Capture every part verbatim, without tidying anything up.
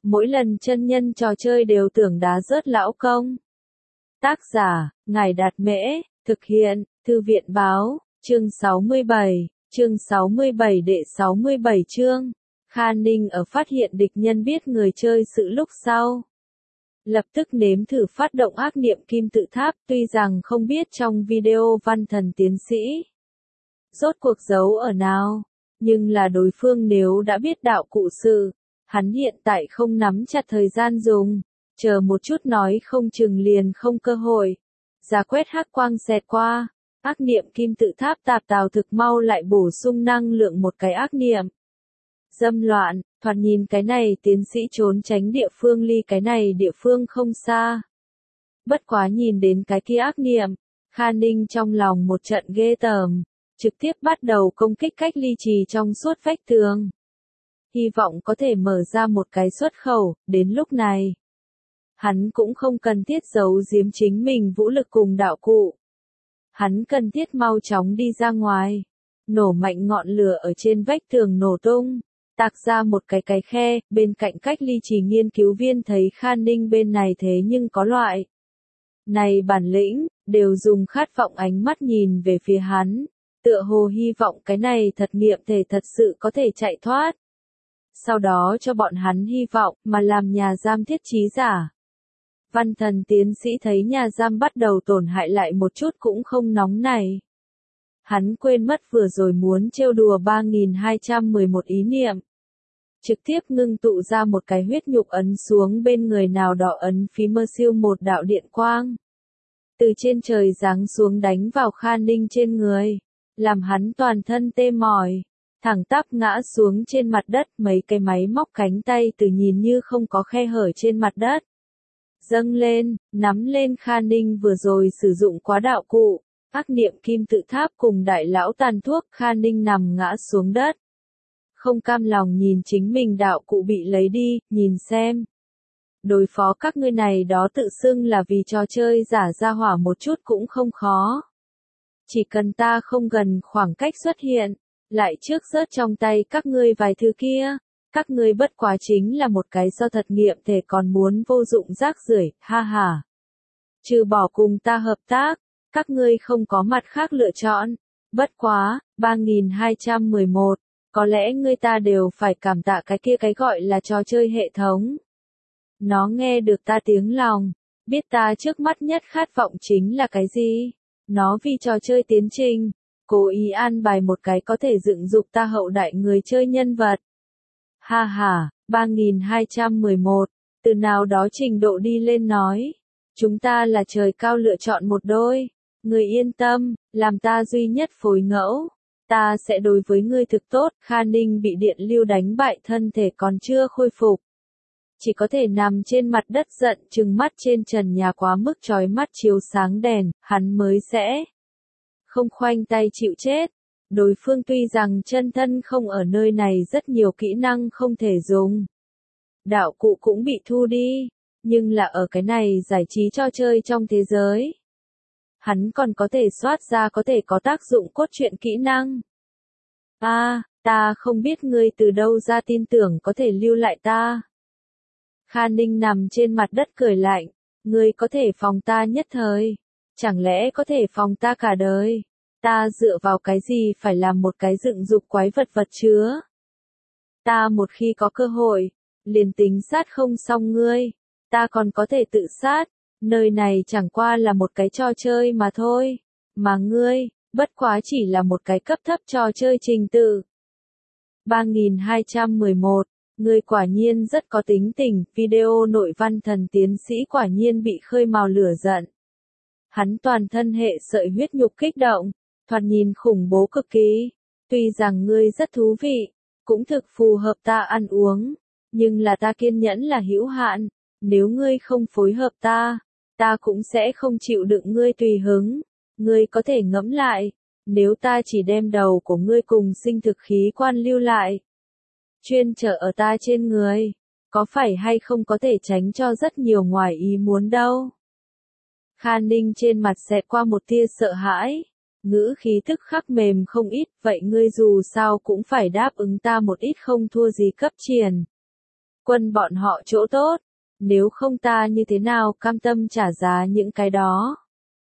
mỗi lần chân nhân trò chơi đều tưởng đá rớt lão công. Tác giả, Ngài Đạt Mễ, thực hiện, Thư viện Báo, chương sáu mươi bảy, chương sáu mươi bảy đệ sáu mươi bảy chương. Kha Ninh ở phát hiện địch nhân biết người chơi sự lúc sau. Lập tức nếm thử phát động ác niệm kim tự tháp, tuy rằng không biết trong video văn thần tiến sĩ rốt cuộc giấu ở nào, nhưng là đối phương nếu đã biết đạo cụ sự, hắn hiện tại không nắm chặt thời gian dùng, chờ một chút nói không chừng liền không cơ hội. Ra quét hắc quang xẹt qua, ác niệm kim tự tháp tạp tào thực mau lại bổ sung năng lượng một cái ác niệm. Dâm loạn, thoạt nhìn cái này tiến sĩ trốn tránh địa phương ly cái này địa phương không xa. Bất quá nhìn đến cái kia ác niệm, Kha Ninh trong lòng một trận ghê tởm, trực tiếp bắt đầu công kích cách ly trì trong suốt vách tường. Hy vọng có thể mở ra một cái xuất khẩu, đến lúc này. Hắn cũng không cần thiết giấu giếm chính mình vũ lực cùng đạo cụ. Hắn cần thiết mau chóng đi ra ngoài. Nổ mạnh ngọn lửa ở trên vách tường nổ tung. Tạc ra một cái cái khe, bên cạnh cách ly trì nghiên cứu viên thấy Kha Ninh bên này thế nhưng có loại. Này bản lĩnh, đều dùng khát vọng ánh mắt nhìn về phía hắn. Tựa hồ hy vọng cái này thật nghiệm thể thật sự có thể chạy thoát. Sau đó cho bọn hắn hy vọng mà làm nhà giam thiết trí giả. Văn thần tiến sĩ thấy nhà giam bắt đầu tổn hại lại một chút cũng không nóng này. Hắn quên mất vừa rồi muốn trêu đùa ba nghìn hai trăm mười một ý niệm. Trực tiếp ngưng tụ ra một cái huyết nhục ấn xuống bên người nào đó ấn phí mơ siêu một đạo điện quang. Từ trên trời giáng xuống đánh vào Kha Ninh trên người. Làm hắn toàn thân tê mỏi. Thẳng tắp ngã xuống trên mặt đất, mấy cái máy móc cánh tay từ nhìn như không có khe hở trên mặt đất. Dâng lên, nắm lên Kha Ninh vừa rồi sử dụng quá đạo cụ, ác niệm kim tự tháp cùng đại lão tàn thuốc. Kha Ninh nằm ngã xuống đất. Không cam lòng nhìn chính mình đạo cụ bị lấy đi, nhìn xem. Đối phó các ngươi này đó tự xưng là vì trò chơi giả ra hỏa một chút cũng không khó. Chỉ cần ta không gần khoảng cách xuất hiện, lại trước rớt trong tay các ngươi vài thứ kia, các ngươi bất quá chính là một cái do thật nghiệm thể còn muốn vô dụng rác rưởi, ha ha. Trừ bỏ cùng ta hợp tác, các ngươi không có mặt khác lựa chọn. Bất quá, ba nghìn hai trăm mười một, có lẽ ngươi ta đều phải cảm tạ cái kia cái gọi là trò chơi hệ thống. Nó nghe được ta tiếng lòng, biết ta trước mắt nhất khát vọng chính là cái gì. Nó vì trò chơi tiến trình, cố ý an bài một cái có thể dựng dục ta hậu đại người chơi nhân vật. Ha ha, ba nghìn hai trăm mười một, từ nào đó trình độ đi lên nói. Chúng ta là trời cao lựa chọn một đôi. Người yên tâm, làm ta duy nhất phối ngẫu. Ta sẽ đối với ngươi thực tốt. Kha Ninh bị điện lưu đánh bại, thân thể còn chưa khôi phục. Chỉ có thể nằm trên mặt đất giận trừng mắt trên trần nhà quá mức chói mắt chiếu sáng đèn, hắn mới sẽ không khoanh tay chịu chết. Đối phương tuy rằng chân thân không ở nơi này, rất nhiều kỹ năng không thể dùng. Đạo cụ cũng bị thu đi, nhưng là ở cái này giải trí trò chơi trong thế giới. Hắn còn có thể soát ra có thể có tác dụng cốt truyện kỹ năng. A, à, ta không biết ngươi từ đâu ra tin tưởng có thể lưu lại ta. Kha Ninh nằm trên mặt đất cười lạnh, ngươi có thể phòng ta nhất thời, chẳng lẽ có thể phòng ta cả đời? Ta dựa vào cái gì phải làm một cái dựng dục quái vật vật chứa? Ta một khi có cơ hội, liền tính sát không xong ngươi, ta còn có thể tự sát, nơi này chẳng qua là một cái trò chơi mà thôi, mà ngươi, bất quá chỉ là một cái cấp thấp trò chơi trình tự. ba nghìn hai trăm mười một, ngươi quả nhiên rất có tính tình, video nội văn thần tiến sĩ quả nhiên bị khơi mào lửa giận. Hắn toàn thân hệ sợi huyết nhục kích động, thoạt nhìn khủng bố cực kỳ. Tuy rằng ngươi rất thú vị, cũng thực phù hợp ta ăn uống, nhưng là ta kiên nhẫn là hữu hạn, nếu ngươi không phối hợp ta, ta cũng sẽ không chịu đựng ngươi tùy hứng. Ngươi có thể ngẫm lại, nếu ta chỉ đem đầu của ngươi cùng sinh thực khí quan lưu lại, chuyên trở ở ta trên người, có phải hay không có thể tránh cho rất nhiều ngoài ý muốn đâu. Kha Ninh trên mặt xẹt qua một tia sợ hãi, ngữ khí tức khắc mềm không ít, vậy ngươi dù sao cũng phải đáp ứng ta một ít không thua gì cấp triển. quân bọn họ chỗ tốt, nếu không ta như thế nào cam tâm trả giá những cái đó.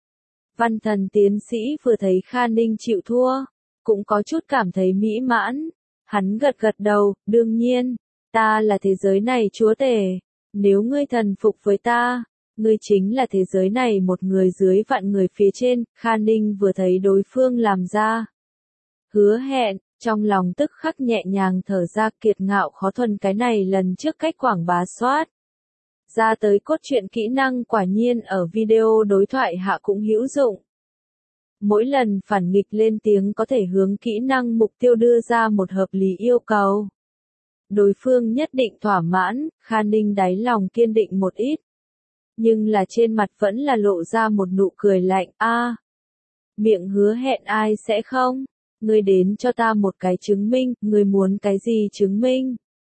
Văn Thần tiến sĩ vừa thấy Kha Ninh chịu thua, cũng có chút cảm thấy mỹ mãn, hắn gật gật đầu, đương nhiên, ta là thế giới này chúa tể, nếu ngươi thần phục với ta, ngươi chính là thế giới này một người dưới vạn người phía trên. Kha Ninh vừa thấy đối phương làm ra hứa hẹn, trong lòng tức khắc nhẹ nhàng thở ra, kiệt ngạo khó thuần cái này lần trước cách quảng bá soát ra tới cốt truyện kỹ năng quả nhiên ở video đối thoại hạ cũng hữu dụng. Mỗi lần phản nghịch lên tiếng có thể hướng kỹ năng mục tiêu đưa ra một hợp lý yêu cầu. Đối phương nhất định thỏa mãn, Kha Ninh đáy lòng kiên định một ít. Nhưng là trên mặt vẫn là lộ ra một nụ cười lạnh, a, miệng hứa hẹn ai sẽ không? Ngươi đến cho ta một cái chứng minh, ngươi muốn cái gì chứng minh?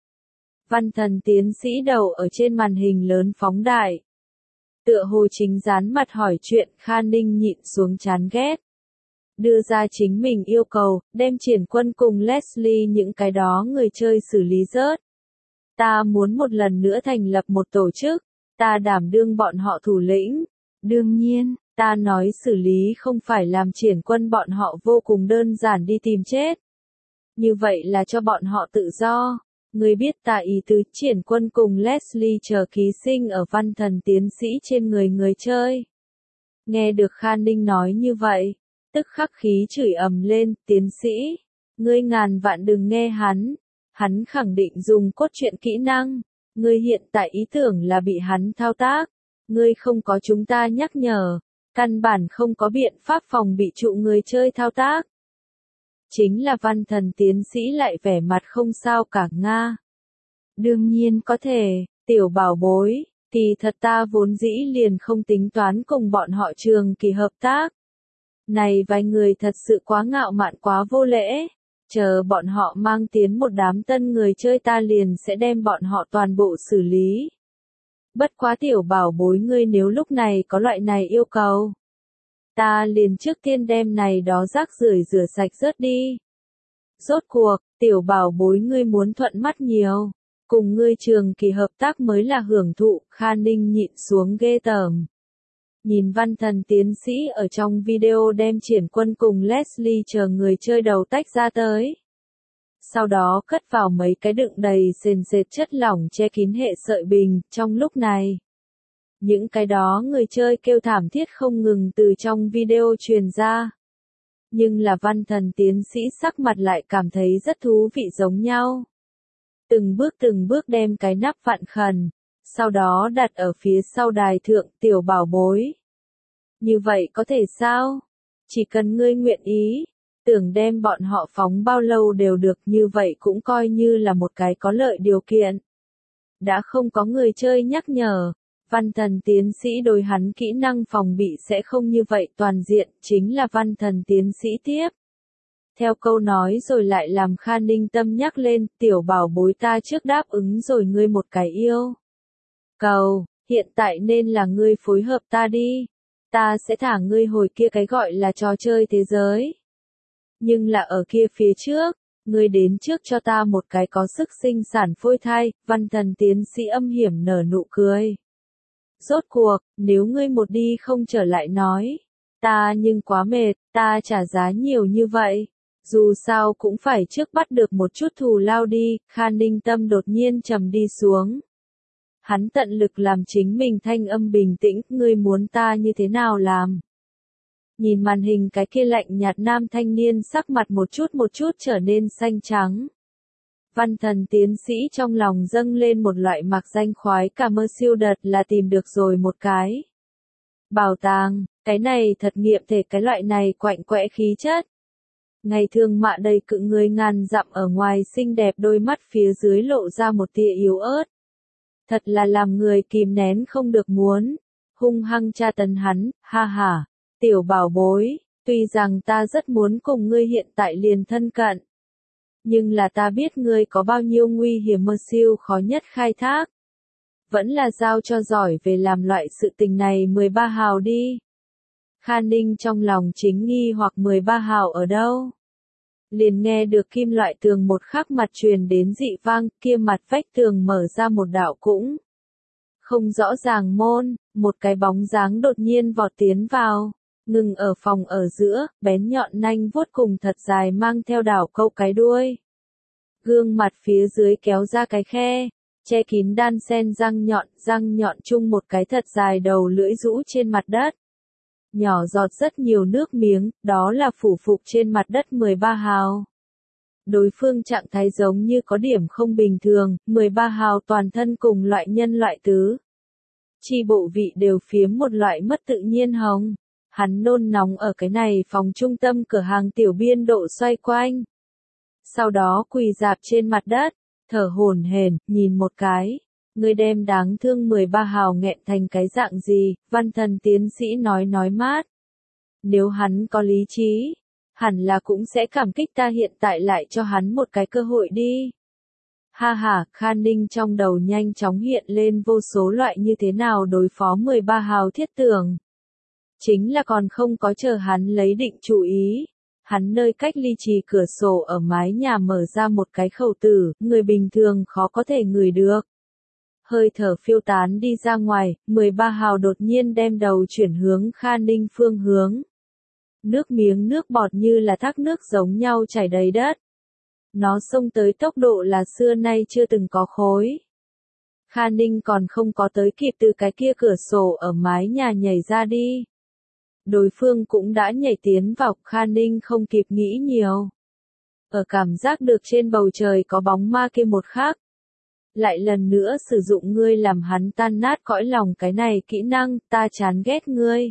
Văn Thần tiến sĩ đầu ở trên màn hình lớn phóng đại. Tựa hồ chính dán mặt hỏi chuyện, Kha Ninh nhịn xuống chán ghét. Đưa ra chính mình yêu cầu, đem Triển Quân cùng Leslie những cái đó người chơi xử lý rớt. Ta muốn một lần nữa thành lập một tổ chức, ta đảm đương bọn họ thủ lĩnh. Đương nhiên, ta nói xử lý không phải làm Triển Quân bọn họ vô cùng đơn giản đi tìm chết. Như vậy là cho bọn họ tự do. Ngươi biết ta ý tứ, Triển Quân cùng Leslie chờ ký sinh ở Văn Thần tiến sĩ trên người người chơi. Nghe được Kha Ninh nói như vậy, tức khắc khí chửi ầm lên, tiến sĩ, ngươi ngàn vạn đừng nghe hắn, hắn khẳng định dùng cốt truyện kỹ năng, ngươi hiện tại ý tưởng là bị hắn thao tác, ngươi không có chúng ta nhắc nhở, căn bản không có biện pháp phòng bị trụ người chơi thao tác. Chính là Văn Thần tiến sĩ lại vẻ mặt không sao cả, Nga. Đương nhiên có thể, tiểu bảo bối, kỳ thật ta vốn dĩ liền không tính toán cùng bọn họ trường kỳ hợp tác. Này vài người thật sự quá ngạo mạn quá vô lễ, chờ bọn họ mang tiến một đám tân người chơi ta liền sẽ đem bọn họ toàn bộ xử lý. Bất quá tiểu bảo bối ngươi nếu lúc này có loại này yêu cầu, ta liền trước tiên đem này đó rác rưởi rửa sạch rớt đi. Rốt cuộc, tiểu bảo bối ngươi muốn thuận mắt nhiều, cùng ngươi trường kỳ hợp tác mới là hưởng thụ. Kha Ninh nhịn xuống ghê tởm. Nhìn Văn Thần tiến sĩ ở trong video đem Triển Quân cùng Leslie chờ người chơi đầu tách ra tới. Sau đó cất vào mấy cái đựng đầy sền sệt chất lỏng che kín hệ sợi bình, trong lúc này. Những cái đó người chơi kêu thảm thiết không ngừng từ trong video truyền ra. Nhưng là Văn Thần tiến sĩ sắc mặt lại cảm thấy rất thú vị giống nhau. Từng bước từng bước đem cái nắp vặn khẩn, sau đó đặt ở phía sau đài thượng, tiểu bảo bối. Như vậy có thể sao? Chỉ cần ngươi nguyện ý, tưởng đem bọn họ phóng bao lâu đều được, như vậy cũng coi như là một cái có lợi điều kiện. Đã không có người chơi nhắc nhở, Văn Thần tiến sĩ đối hắn kỹ năng phòng bị sẽ không như vậy toàn diện, chính là Văn Thần tiến sĩ tiếp. Theo câu nói rồi lại làm Kha Ninh tâm nhắc lên, tiểu bảo bối ta trước đáp ứng rồi ngươi một cái yêu cầu, hiện tại nên là ngươi phối hợp ta đi, ta sẽ thả ngươi hồi kia cái gọi là trò chơi thế giới. Nhưng là ở kia phía trước, ngươi đến trước cho ta một cái có sức sinh sản phôi thai. Văn Thần tiến sĩ âm hiểm nở nụ cười. Rốt cuộc, nếu ngươi một đi không trở lại nói, ta nhưng quá mệt, ta trả giá nhiều như vậy. Dù sao cũng phải trước bắt được một chút thù lao đi. Kha Ninh tâm đột nhiên trầm đi xuống. Hắn tận lực làm chính mình thanh âm bình tĩnh, ngươi muốn ta như thế nào làm? Nhìn màn hình cái kia lạnh nhạt nam thanh niên sắc mặt một chút một chút trở nên xanh trắng. Văn Thần tiến sĩ trong lòng dâng lên một loại mạc danh khoái cả mơ siêu đợt là tìm được rồi một cái bảo tàng, cái này thật nghiệm thể cái loại này quạnh quẽ khí chất. Ngày thường mạ đầy cự người ngàn dặm ở ngoài xinh đẹp đôi mắt phía dưới lộ ra một tia yếu ớt. Thật là làm người kìm nén không được muốn, hung hăng tra tấn hắn, ha ha, tiểu bảo bối, tuy rằng ta rất muốn cùng ngươi hiện tại liền thân cận. Nhưng là ta biết ngươi có bao nhiêu nguy hiểm mơ siêu khó nhất khai thác. Vẫn là giao cho giỏi về làm loại sự tình này mười ba hào đi. Kha Ninh trong lòng chính nghi hoặc mười ba hào ở đâu? liền nghe được kim loại tường một khắc mặt truyền đến dị vang, kia mặt vách tường mở ra một đạo cũng không rõ ràng môn, một cái bóng dáng đột nhiên vọt tiến vào, ngừng ở phòng ở giữa, bén nhọn nanh vuốt cùng thật dài mang theo đảo câu cái đuôi. Gương mặt phía dưới kéo ra cái khe, che kín đan sen răng nhọn, răng nhọn chung một cái thật dài đầu lưỡi rũ trên mặt đất. Nhỏ giọt rất nhiều nước miếng, đó là phủ phục trên mặt đất mười ba hào. Đối phương trạng thái giống như có điểm không bình thường, mười ba hào toàn thân cùng loại nhân loại tứ. Chi bộ vị đều phiếm một loại mất tự nhiên hồng. Hắn nôn nóng ở cái này phòng trung tâm cửa hàng tiểu biên độ xoay quanh. Sau đó quỳ dạp trên mặt đất, thở hổn hển, nhìn một cái. Người đem đáng thương mười ba hào nghẹn thành cái dạng gì, văn thần tiến sĩ nói nói mát. Nếu hắn có lý trí, hẳn là cũng sẽ cảm kích ta hiện tại lại cho hắn một cái cơ hội đi. Ha ha, Khan Ninh trong đầu nhanh chóng hiện lên vô số loại như thế nào đối phó mười ba hào thiết tưởng. Chính là còn không có chờ hắn lấy định chủ ý. Hắn nơi cách ly trì cửa sổ ở mái nhà mở ra một cái khẩu tử, người bình thường khó có thể ngửi được. Hơi thở phiêu tán đi ra ngoài, mười ba hào đột nhiên đem đầu chuyển hướng Khan Ninh phương hướng. Nước miếng nước bọt như là thác nước giống nhau chảy đầy đất. Nó xông tới tốc độ là xưa nay chưa từng có khối. Khan Ninh còn không có tới kịp từ cái kia cửa sổ ở mái nhà nhảy ra đi. Đối phương cũng đã nhảy tiến vào, Khan Ninh không kịp nghĩ nhiều. Ở cảm giác được trên bầu trời có bóng ma kia một khắc. Lại lần nữa sử dụng ngươi làm hắn tan nát cõi lòng cái này kỹ năng, ta chán ghét ngươi.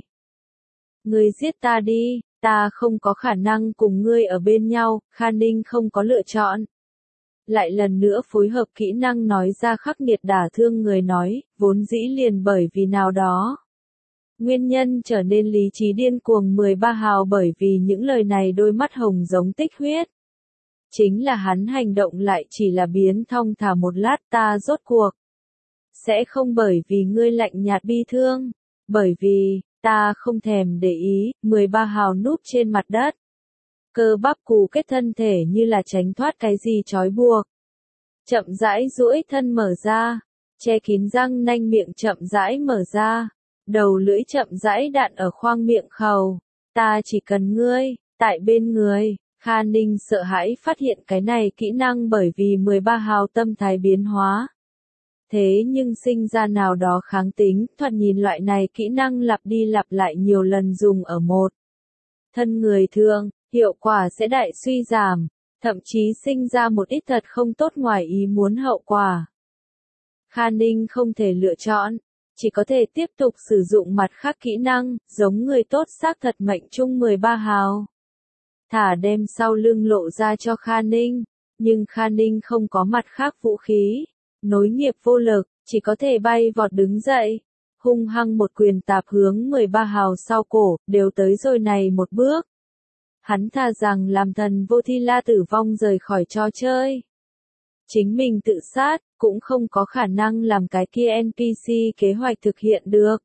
Ngươi giết ta đi, ta không có khả năng cùng ngươi ở bên nhau, Khan Ninh không có lựa chọn. Lại lần nữa phối hợp kỹ năng nói ra khắc nghiệt đả thương người nói, vốn dĩ liền bởi vì nào đó. Nguyên nhân trở nên lý trí điên cuồng mười ba hào bởi vì những lời này đôi mắt hồng giống tích huyết. Chính là hắn hành động lại chỉ là biến thong thả một lát ta rốt cuộc. Sẽ không bởi vì ngươi lạnh nhạt bi thương, bởi vì, ta không thèm để ý, mười ba hào núp trên mặt đất. Cơ bắp cù kết thân thể như là tránh thoát cái gì trói buộc. Chậm rãi duỗi thân mở ra, che kín răng nanh miệng chậm rãi mở ra. Đầu lưỡi chậm rãi đạn ở khoang miệng khẩu. Ta chỉ cần ngươi, tại bên người. Khan Ninh sợ hãi phát hiện cái này kỹ năng bởi vì mười ba hào tâm thái biến hóa. Thế nhưng sinh ra nào đó kháng tính, thoạt nhìn loại này kỹ năng lặp đi lặp lại nhiều lần dùng ở một thân người thường, hiệu quả sẽ đại suy giảm, thậm chí sinh ra một ít thật không tốt ngoài ý muốn hậu quả. Khan Ninh không thể lựa chọn. Chỉ có thể tiếp tục sử dụng mặt khác kỹ năng, giống người tốt xác thật mệnh chung mười ba hào. Thả đem sau lưng lộ ra cho Khan Ninh, nhưng Khan Ninh không có mặt khác vũ khí, nối nghiệp vô lực, chỉ có thể bay vọt đứng dậy, hung hăng một quyền tạp hướng mười ba hào sau cổ, đều tới rồi này một bước. Hắn thà rằng làm thần vô thi la tử vong rời khỏi trò chơi. Chính mình tự sát, cũng không có khả năng làm cái kia en pê xê kế hoạch thực hiện được.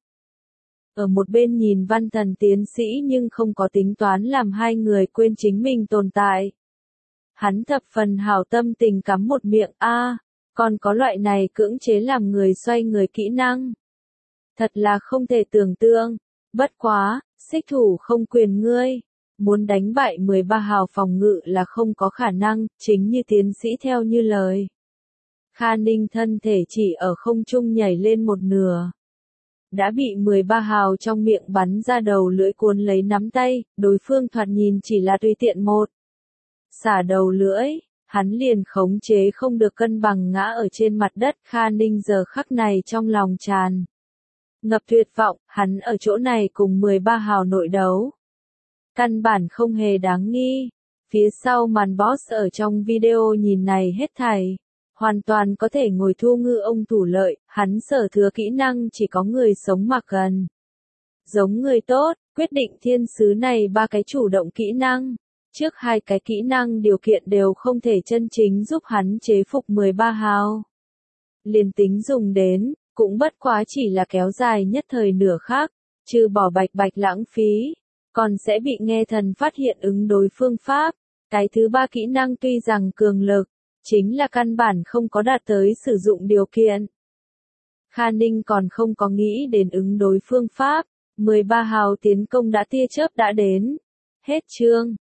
Ở một bên nhìn văn thần tiến sĩ nhưng không có tính toán làm hai người quên chính mình tồn tại. Hắn thập phần hảo tâm tình cắm một miệng a, còn có loại này cưỡng chế làm người xoay người kỹ năng. Thật là không thể tưởng tượng, bất quá, xích thủ không quyền ngươi. Muốn đánh bại mười ba hào phòng ngự là không có khả năng, chính như tiến sĩ theo như lời. Khan Ninh thân thể chỉ ở không trung nhảy lên một nửa. Đã bị mười ba hào trong miệng bắn ra đầu lưỡi cuốn lấy nắm tay, đối phương thoạt nhìn chỉ là tùy tiện một. Xả đầu lưỡi, hắn liền khống chế không được cân bằng ngã ở trên mặt đất. Khan Ninh giờ khắc này trong lòng tràn ngập tuyệt vọng, hắn ở chỗ này cùng mười ba hào nội đấu. Căn bản không hề đáng nghi. Phía sau màn boss ở trong video nhìn này hết thảy. Hoàn toàn có thể ngồi thu ngư ông thủ lợi, hắn sở thừa kỹ năng chỉ có người sống mặc gần. Giống người tốt, quyết định thiên sứ này ba cái chủ động kỹ năng. Trước hai cái kỹ năng điều kiện đều không thể chân chính giúp hắn chế phục mười ba hào. Liền tính dùng đến, cũng bất quá chỉ là kéo dài nhất thời nửa khác, trừ bỏ bạch bạch lãng phí. Còn sẽ bị nghe thần phát hiện ứng đối phương pháp. Cái thứ ba kỹ năng tuy rằng cường lực, chính là căn bản không có đạt tới sử dụng điều kiện. Kha Ninh còn không có nghĩ đến ứng đối phương pháp, mười ba hào tiến công đã tia chớp đã đến. Hết chương.